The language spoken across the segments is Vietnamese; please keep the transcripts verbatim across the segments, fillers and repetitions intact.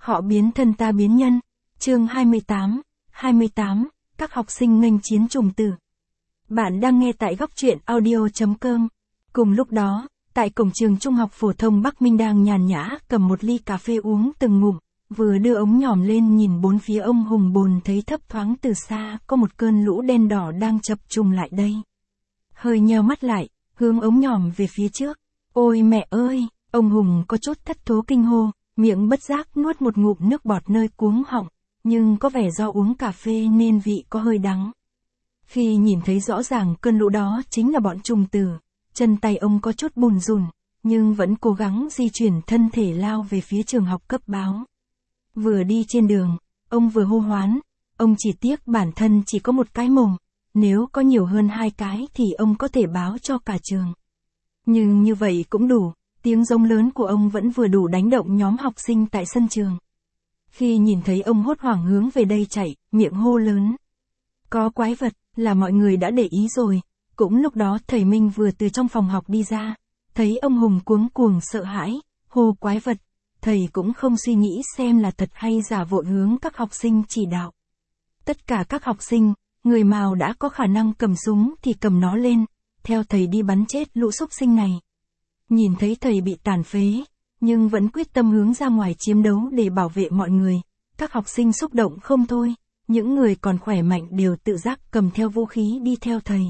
Họ biến thân ta biến nhân. Chương hai mươi tám, hai mươi tám, các học sinh nghênh chiến trùng tử. Bạn đang nghe tại góc truyện audio chấm com. Cùng lúc đó, tại cổng trường trung học phổ thông Bắc Minh đang nhàn nhã cầm một ly cà phê uống từng ngụm, vừa đưa ống nhòm lên nhìn bốn phía ông hùng bồn thấy thấp thoáng từ xa có một cơn lũ đen đỏ đang chập trùng lại đây. Hơi nheo mắt lại, hướng ống nhòm về phía trước. Ôi mẹ ơi, ông hùng có chút thất thố kinh hô, miệng bất giác nuốt một ngụm nước bọt nơi cuống họng, nhưng có vẻ do uống cà phê nên vị có hơi đắng. Khi nhìn thấy rõ ràng cơn lũ đó chính là bọn trùng tử, chân tay ông có chút bùn rùn, nhưng vẫn cố gắng di chuyển thân thể lao về phía trường học cấp báo. Vừa đi trên đường, ông vừa hô hoán, ông chỉ tiếc bản thân chỉ có một cái mồm, nếu có nhiều hơn hai cái thì ông có thể báo cho cả trường. Nhưng như vậy cũng đủ, tiếng giống lớn của ông vẫn vừa đủ đánh động nhóm học sinh tại sân trường. Khi nhìn thấy ông hốt hoảng hướng về đây chạy, miệng hô lớn. Có quái vật, là mọi người đã để ý rồi. Cũng lúc đó thầy Minh vừa từ trong phòng học đi ra, thấy ông hùng cuống cuồng sợ hãi, hô quái vật. Thầy cũng không suy nghĩ xem là thật hay giả vội hướng các học sinh chỉ đạo. Tất cả các học sinh, người nào đã có khả năng cầm súng thì cầm nó lên, theo thầy đi bắn chết lũ súc sinh này. Nhìn thấy thầy bị tàn phế, nhưng vẫn quyết tâm hướng ra ngoài chiến đấu để bảo vệ mọi người. Các học sinh xúc động không thôi, những người còn khỏe mạnh đều tự giác cầm theo vũ khí đi theo thầy.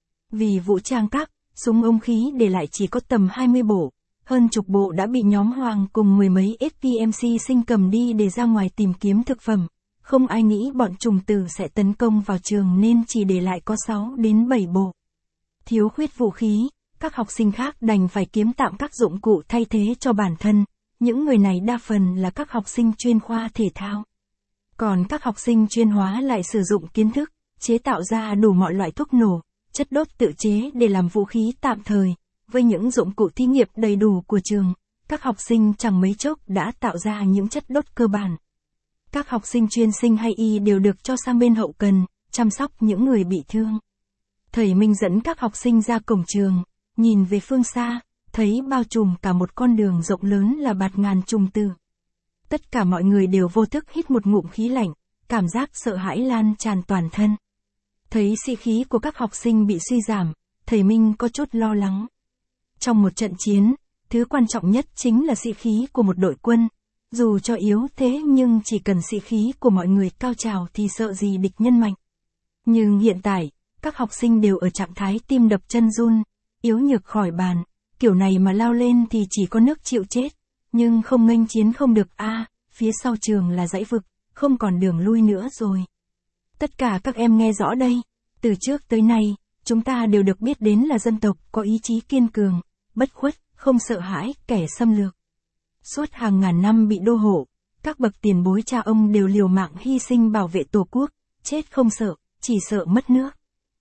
Vì vũ trang các, súng ống khí để lại chỉ có tầm hai mươi bộ, hơn chục bộ đã bị nhóm Hoàng cùng mười mấy ét pê em xê sinh cầm đi để ra ngoài tìm kiếm thực phẩm. Không ai nghĩ bọn trùng tử sẽ tấn công vào trường nên chỉ để lại có sáu đến bảy bộ. Thiếu khuyết vũ khí, các học sinh khác đành phải kiếm tạm các dụng cụ thay thế cho bản thân. Những người này đa phần là các học sinh chuyên khoa thể thao. Còn các học sinh chuyên hóa lại sử dụng kiến thức, chế tạo ra đủ mọi loại thuốc nổ, chất đốt tự chế để làm vũ khí tạm thời. Với những dụng cụ thí nghiệm đầy đủ của trường, các học sinh chẳng mấy chốc đã tạo ra những chất đốt cơ bản. Các học sinh chuyên sinh hay y đều được cho sang bên hậu cần, chăm sóc những người bị thương. Thầy Minh dẫn các học sinh ra cổng trường, nhìn về phương xa, thấy bao trùm cả một con đường rộng lớn là bạt ngàn trùng tử. Tất cả mọi người đều vô thức hít một ngụm khí lạnh, cảm giác sợ hãi lan tràn toàn thân. Thấy sĩ khí của các học sinh bị suy giảm, thầy Minh có chút lo lắng. Trong một trận chiến, thứ quan trọng nhất chính là sĩ khí của một đội quân. Dù cho yếu thế nhưng chỉ cần sĩ khí của mọi người cao trào thì sợ gì địch nhân mạnh. Nhưng hiện tại, các học sinh đều ở trạng thái tim đập chân run, yếu nhược khỏi bàn. Kiểu này mà lao lên thì chỉ có nước chịu chết. Nhưng không nghênh chiến không được a à, phía sau trường là dãy vực, không còn đường lui nữa rồi. Tất cả các em nghe rõ đây, từ trước tới nay, chúng ta đều được biết đến là dân tộc có ý chí kiên cường, bất khuất, không sợ hãi kẻ xâm lược. Suốt hàng ngàn năm bị đô hộ, các bậc tiền bối cha ông đều liều mạng hy sinh bảo vệ tổ quốc, chết không sợ, chỉ sợ mất nước.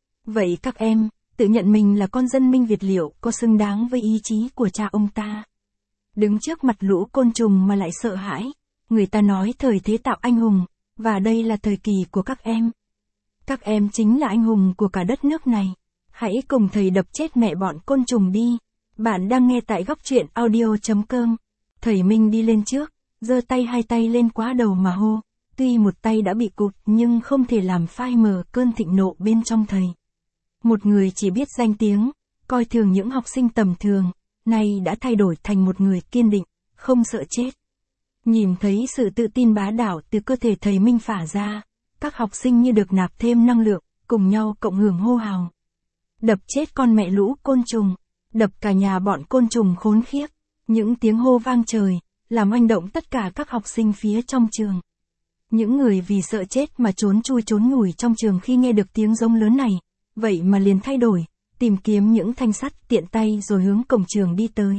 Vậy các em, tự nhận mình là con dân Minh Việt liệu có xứng đáng với ý chí của cha ông ta? Đứng trước mặt lũ côn trùng mà lại sợ hãi, người ta nói thời thế tạo anh hùng, và đây là thời kỳ của các em. Các em chính là anh hùng của cả đất nước này. Hãy cùng thầy đập chết mẹ bọn côn trùng đi. Bạn đang nghe tại góc truyện audio chấm com. Thầy Minh đi lên trước, giơ tay hai tay lên quá đầu mà hô. Tuy một tay đã bị cụt nhưng không thể làm phai mờ cơn thịnh nộ bên trong thầy. Một người chỉ biết danh tiếng, coi thường những học sinh tầm thường, nay đã thay đổi thành một người kiên định, không sợ chết. Nhìn thấy sự tự tin bá đạo từ cơ thể thầy Minh phả ra, các học sinh như được nạp thêm năng lượng, cùng nhau cộng hưởng hô hào. Đập chết con mẹ lũ côn trùng, đập cả nhà bọn côn trùng khốn khiếp. Những tiếng hô vang trời, làm oanh động tất cả các học sinh phía trong trường. Những người vì sợ chết mà trốn chui trốn nhủi trong trường khi nghe được tiếng giống lớn này, vậy mà liền thay đổi, tìm kiếm những thanh sắt tiện tay rồi hướng cổng trường đi tới.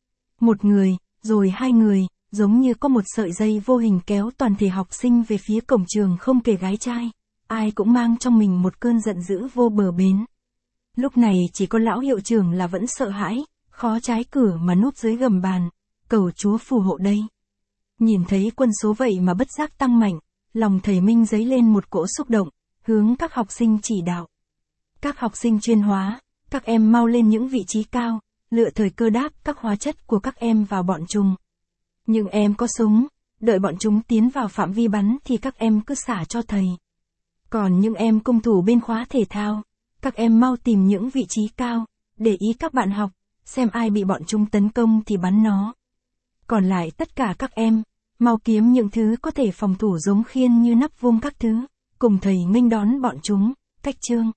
Một người, rồi hai người, giống như có một sợi dây vô hình kéo toàn thể học sinh về phía cổng trường không kể gái trai. Ai cũng mang trong mình một cơn giận dữ vô bờ bến. Lúc này chỉ có lão hiệu trưởng là vẫn sợ hãi, khó trái cửa mà núp dưới gầm bàn, cầu Chúa phù hộ đây. Nhìn thấy quân số vậy mà bất giác tăng mạnh, lòng thầy Minh dấy lên một cỗ xúc động, hướng các học sinh chỉ đạo. Các học sinh chuyên hóa, các em mau lên những vị trí cao, lựa thời cơ đáp các hóa chất của các em vào bọn trùng. Những em có súng, đợi bọn chúng tiến vào phạm vi bắn thì các em cứ xả cho thầy. Còn những em cung thủ bên khóa thể thao, các em mau tìm những vị trí cao, để ý các bạn học, xem ai bị bọn chúng tấn công thì bắn nó. Còn lại tất cả các em, mau kiếm những thứ có thể phòng thủ giống khiên như nắp vuông các thứ, cùng thầy nghênh đón bọn chúng. Cách chương